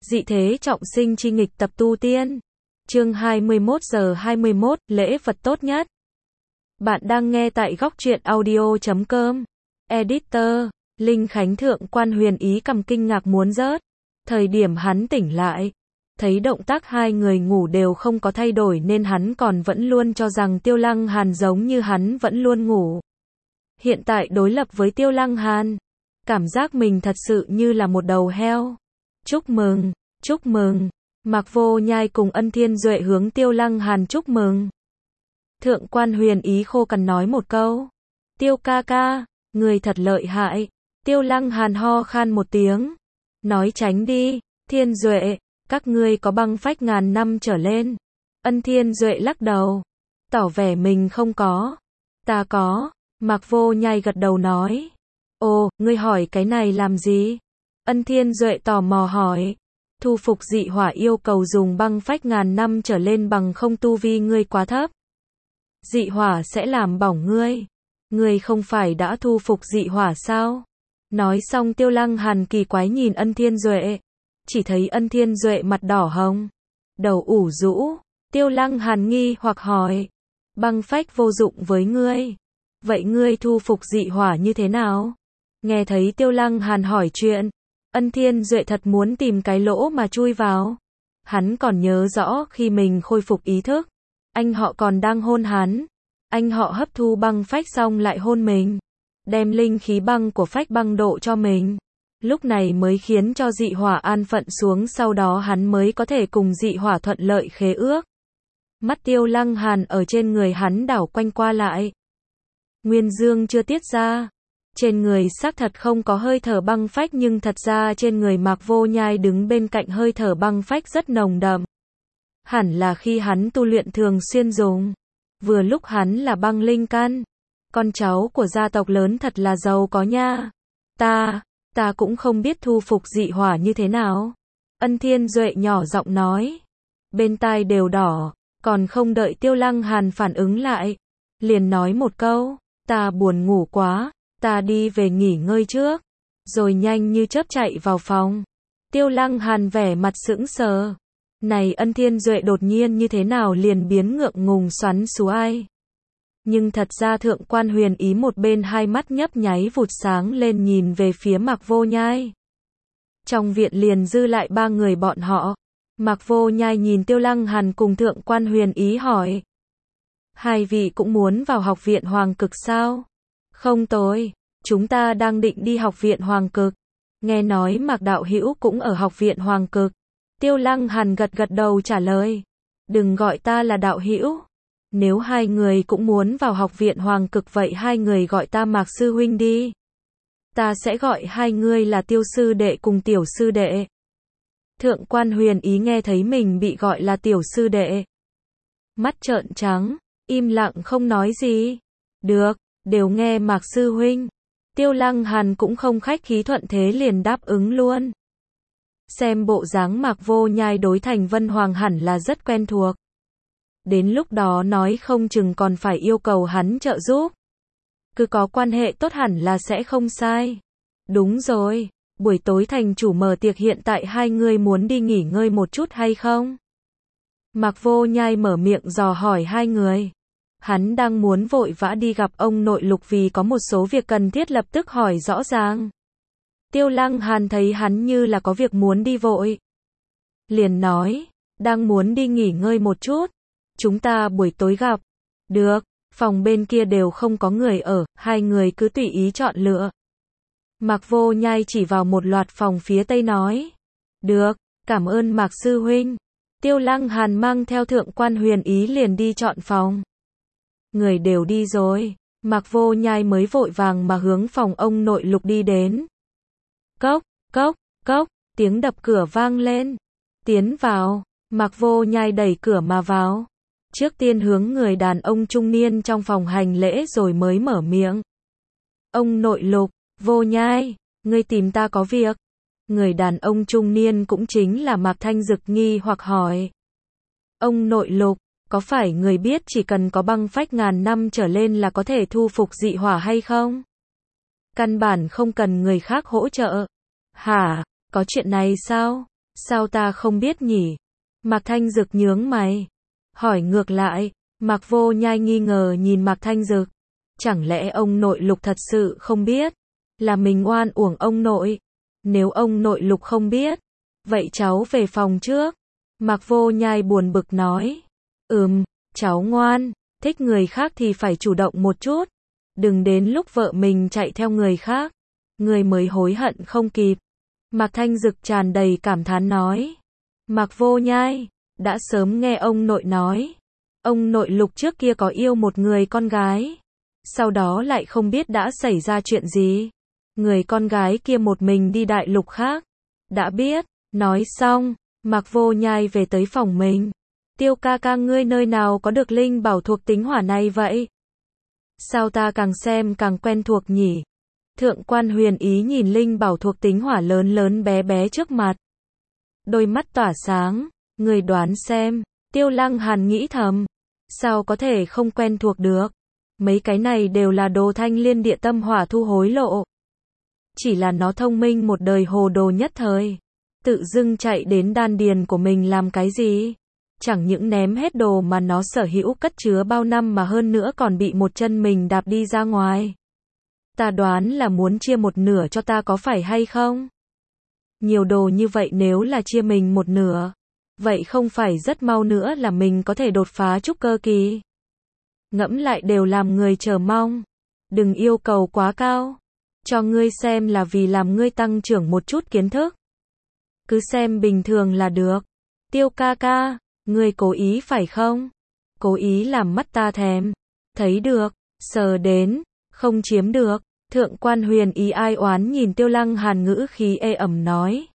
Dị thế trọng sinh chi nghịch tập tu tiên. Chương 21:21, lễ vật tốt nhất. Bạn đang nghe tại góc truyện audio.com. Editor, Linh Khánh Thượng Quan Huyền Ý cầm kinh ngạc muốn rớt. Thời điểm hắn tỉnh lại, thấy động tác hai người ngủ đều không có thay đổi nên hắn còn vẫn luôn cho rằng Tiêu Lăng Hàn giống như hắn vẫn luôn ngủ. Hiện tại đối lập với Tiêu Lăng Hàn, cảm giác mình thật sự như là một đầu heo. Chúc mừng, chúc mừng. Mạc Vô Nhai cùng Ân Thiên Duệ hướng Tiêu Lăng Hàn chúc mừng. Thượng Quan Huyền Ý khô cằn nói một câu. Tiêu ca ca, người thật lợi hại. Tiêu Lăng Hàn ho khan một tiếng. Nói tránh đi, Thiên Duệ, các ngươi có băng phách ngàn năm trở lên. Ân Thiên Duệ lắc đầu, tỏ vẻ mình không có. Ta có. Mạc Vô Nhai gật đầu nói. Ồ, ngươi hỏi cái này làm gì? Ân Thiên Duệ tò mò hỏi. Thu phục dị hỏa yêu cầu dùng băng phách ngàn năm trở lên, bằng không tu vi ngươi quá thấp. Dị hỏa sẽ làm bỏng ngươi. Ngươi không phải đã thu phục dị hỏa sao? Nói xong Tiêu Lăng Hàn kỳ quái nhìn Ân Thiên Duệ. Chỉ thấy Ân Thiên Duệ mặt đỏ hồng, đầu ủ rũ. Tiêu Lăng Hàn nghi hoặc hỏi. Băng phách vô dụng với ngươi. Vậy ngươi thu phục dị hỏa như thế nào? Nghe thấy Tiêu Lăng Hàn hỏi chuyện, Ân Thiên Duệ thật muốn tìm cái lỗ mà chui vào. Hắn còn nhớ rõ khi mình khôi phục ý thức, anh họ còn đang hôn hắn. Anh họ hấp thu băng phách xong lại hôn mình, đem linh khí băng của phách băng độ cho mình. Lúc này mới khiến cho dị hỏa an phận xuống, sau đó hắn mới có thể cùng dị hỏa thuận lợi khế ước. Mắt Tiêu Lăng Hàn ở trên người hắn đảo quanh qua lại. Nguyên dương chưa tiết ra. Trên người xác thật không có hơi thở băng phách, nhưng thật ra trên người Mạc Vô Nhai đứng bên cạnh hơi thở băng phách rất nồng đậm. Hẳn là khi hắn tu luyện thường xuyên dùng. Vừa lúc hắn là băng linh căn. Con cháu của gia tộc lớn thật là giàu có nha. Ta cũng không biết thu phục dị hỏa như thế nào. Ân Thiên Duệ nhỏ giọng nói. Bên tai đều đỏ, còn không đợi Tiêu Lăng Hàn phản ứng lại. Liền nói một câu, ta buồn ngủ quá. Ta đi về nghỉ ngơi trước. Rồi nhanh như chớp chạy vào phòng. Tiêu Lăng Hàn vẻ mặt sững sờ. Này Ân Thiên Duệ đột nhiên như thế nào liền biến ngượng ngùng xoắn xuôi. Nhưng thật ra Thượng Quan Huyền Ý một bên hai mắt nhấp nháy vụt sáng lên nhìn về phía Mạc Vô Nhai. Trong viện liền dư lại ba người bọn họ. Mạc Vô Nhai nhìn Tiêu Lăng Hàn cùng Thượng Quan Huyền Ý hỏi. Hai vị cũng muốn vào học viện Hoàng Cực sao? Không tối, chúng ta đang định đi học viện Hoàng Cực. Nghe nói Mạc đạo hữu cũng ở học viện Hoàng Cực. Tiêu Lăng Hàn gật gật đầu trả lời. Đừng gọi ta là đạo hữu. Nếu hai người cũng muốn vào học viện Hoàng Cực vậy hai người gọi ta Mạc sư huynh đi. Ta sẽ gọi hai người là Tiêu sư đệ cùng Tiểu sư đệ. Thượng Quan Huyền Ý nghe thấy mình bị gọi là Tiểu sư đệ, mắt trợn trắng, im lặng không nói gì. Được. Đều nghe Mạc sư huynh. Tiêu Lăng Hàn cũng không khách khí thuận thế liền đáp ứng luôn. Xem bộ dáng Mạc Vô Nhai đối Thành Vân Hoàng hẳn là rất quen thuộc. Đến lúc đó nói không chừng còn phải yêu cầu hắn trợ giúp. Cứ có quan hệ tốt hẳn là sẽ không sai. Đúng rồi, buổi tối thành chủ mở tiệc, hiện tại hai người muốn đi nghỉ ngơi một chút hay không? Mạc Vô Nhai mở miệng dò hỏi hai người. Hắn đang muốn vội vã đi gặp ông nội Lục vì có một số việc cần thiết lập tức hỏi rõ ràng. Tiêu Lăng Hàn thấy hắn như là có việc muốn đi vội. Liền nói, đang muốn đi nghỉ ngơi một chút. Chúng ta buổi tối gặp. Được, phòng bên kia đều không có người ở, hai người cứ tùy ý chọn lựa. Mạc Vô Nhai chỉ vào một loạt phòng phía tây nói. Được, cảm ơn Mạc sư huynh. Tiêu Lăng Hàn mang theo Thượng Quan Huyền Ý liền đi chọn phòng. Người đều đi rồi, Mạc Vô Nhai mới vội vàng mà hướng phòng ông nội Lục đi đến. Cốc, cốc, cốc, tiếng đập cửa vang lên. Tiến vào, Mạc Vô Nhai đẩy cửa mà vào. Trước tiên hướng người đàn ông trung niên trong phòng hành lễ rồi mới mở miệng. Ông nội Lục, Vô Nhai, ngươi tìm ta có việc. Người đàn ông trung niên cũng chính là Mạc Thanh Dực nghi hoặc hỏi. Ông nội Lục, có phải người biết chỉ cần có băng phách ngàn năm trở lên là có thể thu phục dị hỏa hay không? Căn bản không cần người khác hỗ trợ. Hả, có chuyện này sao? Sao ta không biết nhỉ? Mạc Thanh Dực nhướng mày. Hỏi ngược lại, Mạc Vô Nhai nghi ngờ nhìn Mạc Thanh Dực. Chẳng lẽ ông nội Lục thật sự không biết? Là mình oan uổng ông nội. Nếu ông nội Lục không biết, vậy cháu về phòng trước. Mạc Vô Nhai buồn bực nói. Cháu ngoan, thích người khác thì phải chủ động một chút. Đừng đến lúc vợ mình chạy theo người khác, người mới hối hận không kịp. Mạc Thanh Dực tràn đầy cảm thán nói. Mạc Vô Nhai, đã sớm nghe ông nội nói. Ông nội Lục trước kia có yêu một người con gái. Sau đó lại không biết đã xảy ra chuyện gì. Người con gái kia một mình đi đại lục khác. Đã biết, nói xong, Mạc Vô Nhai về tới phòng mình. Tiêu ca ca ngươi nơi nào có được linh bảo thuộc tính hỏa này vậy? Sao ta càng xem càng quen thuộc nhỉ? Thượng quan Huyền Ý nhìn linh bảo thuộc tính hỏa lớn lớn bé bé trước mặt. Đôi mắt tỏa sáng, người đoán xem. Tiêu Lăng Hàn nghĩ thầm. Sao có thể không quen thuộc được? Mấy cái này đều là đồ Thanh Liên Địa Tâm Hỏa thu hối lộ. Chỉ là nó thông minh một đời hồ đồ nhất thời. Tự dưng chạy đến đan điền của mình làm cái gì? Chẳng những ném hết đồ mà nó sở hữu cất chứa bao năm mà hơn nữa còn bị một chân mình đạp đi ra ngoài. Ta đoán là muốn chia một nửa cho ta có phải hay không? Nhiều đồ như vậy nếu là chia mình một nửa, vậy không phải rất mau nữa là mình có thể đột phá trúc cơ kỳ. Ngẫm lại đều làm người chờ mong. Đừng yêu cầu quá cao. Cho ngươi xem là vì làm ngươi tăng trưởng một chút kiến thức. Cứ xem bình thường là được. Tiêu ca ca, ngươi cố ý phải không? Cố ý làm mắt ta thèm. Thấy được, sờ đến, không chiếm được. Thượng quan Huyền Ý ai oán nhìn Tiêu Lăng Hàn ngữ khí ê ẩm nói.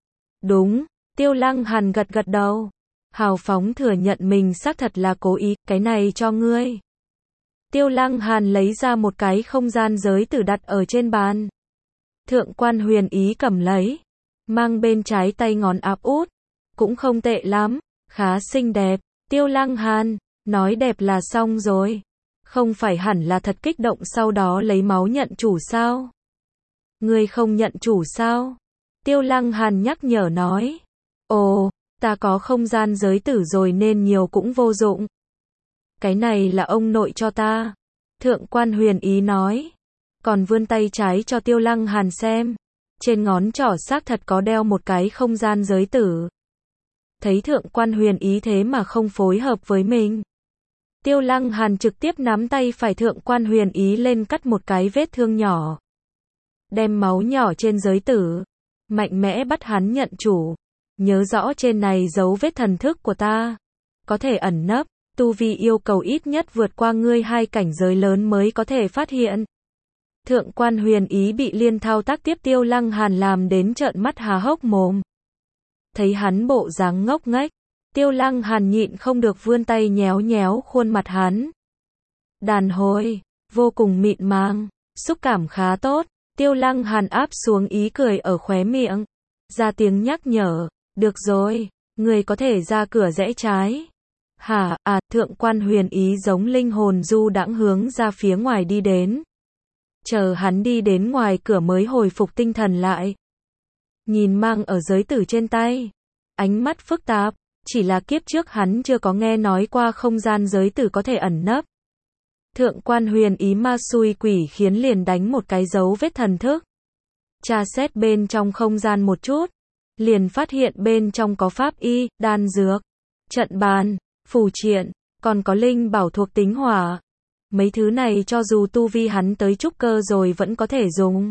Đúng, Tiêu Lăng Hàn gật gật đầu. Hào phóng thừa nhận mình xác thật là cố ý, cái này cho ngươi. Tiêu Lăng Hàn lấy ra một cái không gian giới tử đặt ở trên bàn. Thượng quan Huyền Ý cầm lấy, mang bên trái tay ngón áp út. Cũng không tệ lắm, khá xinh đẹp. Tiêu Lăng Hàn, nói đẹp là xong rồi. Không phải hẳn là thật kích động sau đó lấy máu nhận chủ sao? Ngươi không nhận chủ sao? Tiêu Lăng Hàn nhắc nhở nói. Ồ, ta có không gian giới tử rồi nên nhiều cũng vô dụng. Cái này là ông nội cho ta. Thượng quan Huyền Ý nói. Còn vươn tay trái cho Tiêu Lăng Hàn xem. Trên ngón trỏ xác thật có đeo một cái không gian giới tử. Thấy Thượng quan Huyền Ý thế mà không phối hợp với mình. Tiêu Lăng Hàn trực tiếp nắm tay phải Thượng quan Huyền Ý lên cắt một cái vết thương nhỏ. Đem máu nhỏ trên giới tử. Mạnh mẽ bắt hắn nhận chủ. Nhớ rõ trên này dấu vết thần thức của ta. Có thể ẩn nấp. Tu vi yêu cầu ít nhất vượt qua ngươi 2 cảnh giới lớn mới có thể phát hiện. Thượng quan Huyền Ý bị liên thao tác tiếp Tiêu Lăng Hàn làm đến trợn mắt há hốc mồm. Thấy hắn bộ dáng ngốc nghếch, Tiêu Lăng Hàn nhịn không được vươn tay nhéo nhéo khuôn mặt hắn. Đàn hồi, vô cùng mịn màng, xúc cảm khá tốt. Tiêu Lăng Hàn áp xuống ý cười ở khóe miệng. Ra tiếng nhắc nhở, được rồi, người có thể ra cửa rẽ trái. Hả, Thượng quan Huyền Ý giống linh hồn du đãng hướng ra phía ngoài đi đến. Chờ hắn đi đến ngoài cửa mới hồi phục tinh thần lại. Nhìn mang ở giới tử trên tay. Ánh mắt phức tạp, chỉ là kiếp trước hắn chưa có nghe nói qua không gian giới tử có thể ẩn nấp. Thượng quan Huyền Ý ma xui quỷ khiến liền đánh một cái dấu vết thần thức. Tra xét bên trong không gian một chút. Liền phát hiện bên trong có pháp y, đan dược, trận bàn, phù triện, còn có linh bảo thuộc tính hỏa. Mấy thứ này cho dù tu vi hắn tới trúc cơ rồi vẫn có thể dùng.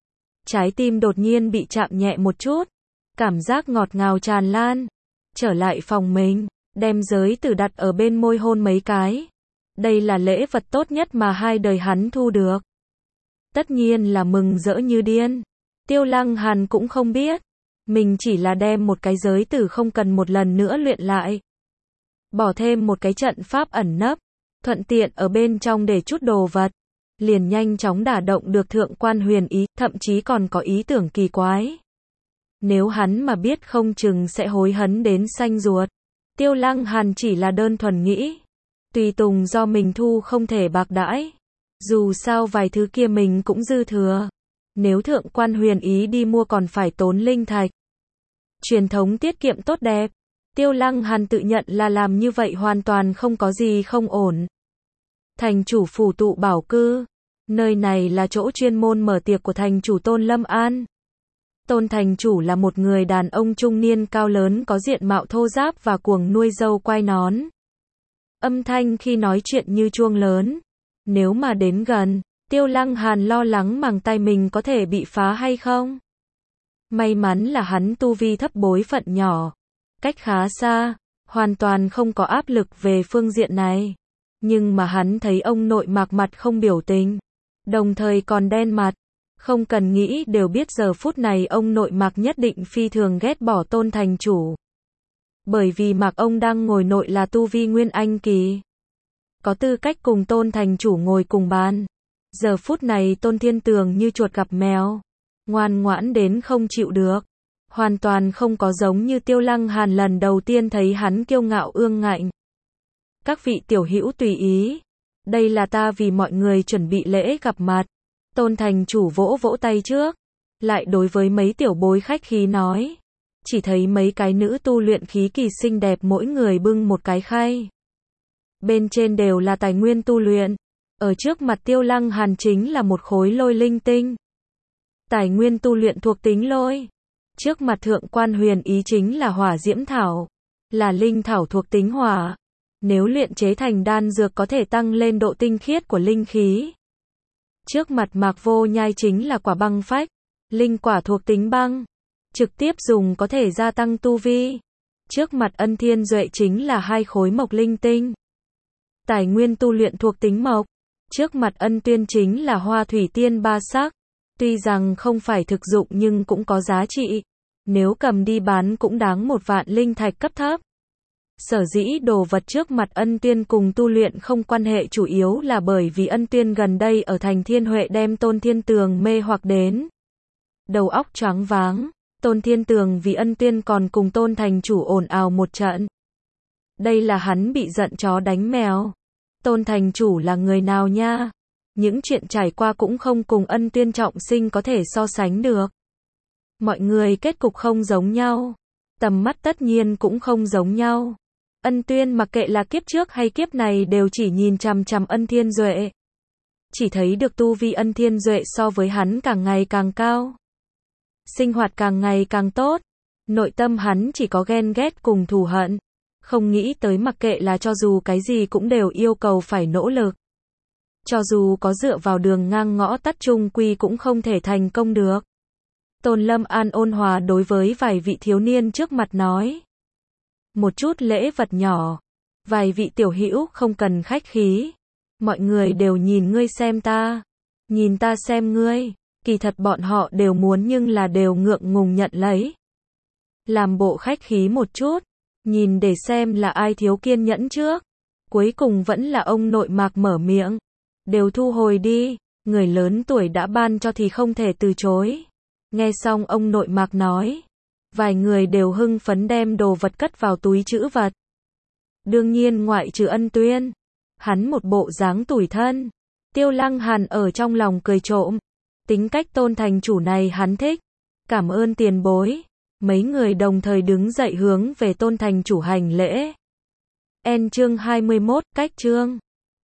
Trái tim đột nhiên bị chạm nhẹ một chút. Cảm giác ngọt ngào tràn lan. Trở lại phòng mình, đem giới tử đặt ở bên môi hôn mấy cái. Đây là lễ vật tốt nhất mà 2 đời hắn thu được. Tất nhiên là mừng rỡ như điên. Tiêu Lăng Hàn cũng không biết. Mình chỉ là đem một cái giới tử không cần một lần nữa luyện lại. Bỏ thêm một cái trận pháp ẩn nấp. Thuận tiện ở bên trong để chút đồ vật. Liền nhanh chóng đả động được Thượng quan Huyền Ý, thậm chí còn có ý tưởng kỳ quái. Nếu hắn mà biết không chừng sẽ hối hấn đến xanh ruột. Tiêu Lăng Hàn chỉ là đơn thuần nghĩ. Tùy tùng do mình thu không thể bạc đãi. Dù sao vài thứ kia mình cũng dư thừa. Nếu Thượng quan Huyền Ý đi mua còn phải tốn linh thạch. Truyền thống tiết kiệm tốt đẹp. Tiêu Lăng Hàn tự nhận là làm như vậy hoàn toàn không có gì không ổn. Thành chủ phủ tụ bảo cư. Nơi này là chỗ chuyên môn mở tiệc của thành chủ Tôn Lâm An. Tôn thành chủ là một người đàn ông trung niên cao lớn có diện mạo thô ráp và cuồng nuôi râu quai nón. Âm thanh khi nói chuyện như chuông lớn. Nếu mà đến gần, Tiêu Lăng Hàn lo lắng màng tai mình có thể bị phá hay không. May mắn là hắn tu vi thấp bối phận nhỏ. Cách khá xa, hoàn toàn không có áp lực về phương diện này. Nhưng mà hắn thấy ông nội Mạc mặt không biểu tình. Đồng thời còn đen mặt. Không cần nghĩ đều biết giờ phút này ông nội Mạc nhất định phi thường ghét bỏ Tôn thành chủ. Bởi vì Mạc ông đang ngồi nội là tu vi Nguyên Anh kỳ. Có tư cách cùng Tôn thành chủ ngồi cùng bàn. Giờ phút này Tôn Thiên Tường như chuột gặp mèo. Ngoan ngoãn đến không chịu được. Hoàn toàn không có giống như Tiêu Lăng Hàn lần đầu tiên thấy hắn kiêu ngạo ương ngạnh. Các vị tiểu hữu tùy ý. Đây là ta vì mọi người chuẩn bị lễ gặp mặt. Tôn thành chủ vỗ vỗ tay trước. Lại đối với mấy tiểu bối khách khí nói. Chỉ thấy mấy cái nữ tu luyện khí kỳ xinh đẹp mỗi người bưng một cái khay. Bên trên đều là tài nguyên tu luyện. Ở trước mặt Tiêu Lăng Hàn chính là một khối lôi linh tinh. Tài nguyên tu luyện thuộc tính lôi. Trước mặt thượng quan huyền ý chính là hỏa diễm thảo. Là linh thảo thuộc tính hỏa. Nếu luyện chế thành đan dược có thể tăng lên độ tinh khiết của linh khí. Trước mặt Mạc Vô Nhai chính là quả băng phách. Linh quả thuộc tính băng. Trực tiếp dùng có thể gia tăng tu vi. Trước mặt Ân Thiên Duệ chính là 2 khối mộc linh tinh. Tài nguyên tu luyện thuộc tính mộc. Trước mặt Ân Tuyên chính là hoa thủy tiên 3 sắc. Tuy rằng không phải thực dụng nhưng cũng có giá trị. Nếu cầm đi bán cũng đáng 1 vạn linh thạch cấp thấp. Sở dĩ đồ vật trước mặt Ân Tuyên cùng tu luyện không quan hệ chủ yếu là bởi vì Ân Tuyên gần đây ở thành Thiên Huệ đem Tôn Thiên Tường mê hoặc đến. Đầu óc choáng váng. Tôn Thiên Tường vì Ân Tuyên còn cùng Tôn thành chủ ồn ào một trận. Đây là hắn bị giận chó đánh mèo. Tôn thành chủ là người nào nha? Những chuyện trải qua cũng không cùng Ân Tuyên trọng sinh có thể so sánh được. Mọi người kết cục không giống nhau. Tầm mắt tất nhiên cũng không giống nhau. Ân Tuyên mặc kệ là kiếp trước hay kiếp này đều chỉ nhìn chằm chằm Ân Thiên Duệ. Chỉ thấy được tu vi Ân Thiên Duệ so với hắn càng ngày càng cao. Sinh hoạt càng ngày càng tốt. Nội tâm hắn chỉ có ghen ghét cùng thù hận. Không nghĩ tới mặc kệ là cho dù cái gì cũng đều yêu cầu phải nỗ lực. Cho dù có dựa vào đường ngang ngõ tắt chung quy cũng không thể thành công được. Tôn Lâm An ôn hòa đối với vài vị thiếu niên trước mặt nói. Một chút lễ vật nhỏ. Vài vị tiểu hữu không cần khách khí. Mọi người đều nhìn ngươi xem ta. Nhìn ta xem ngươi. Kỳ thật bọn họ đều muốn nhưng là đều ngượng ngùng nhận lấy. Làm bộ khách khí một chút. Nhìn để xem là ai thiếu kiên nhẫn trước. Cuối cùng vẫn là ông nội Mạc mở miệng. Đều thu hồi đi. Người lớn tuổi đã ban cho thì không thể từ chối. Nghe xong ông nội Mạc nói. Vài người đều hưng phấn đem đồ vật cất vào túi trữ vật. Đương nhiên ngoại trừ Ân Tuyên. Hắn một bộ dáng tủi thân. Tiêu Lăng Hàn ở trong lòng cười trộm. Tính cách Tôn thành chủ này hắn thích. Cảm ơn tiền bối. Mấy người đồng thời đứng dậy hướng về Tôn thành chủ hành lễ. Chương 21, cách chương.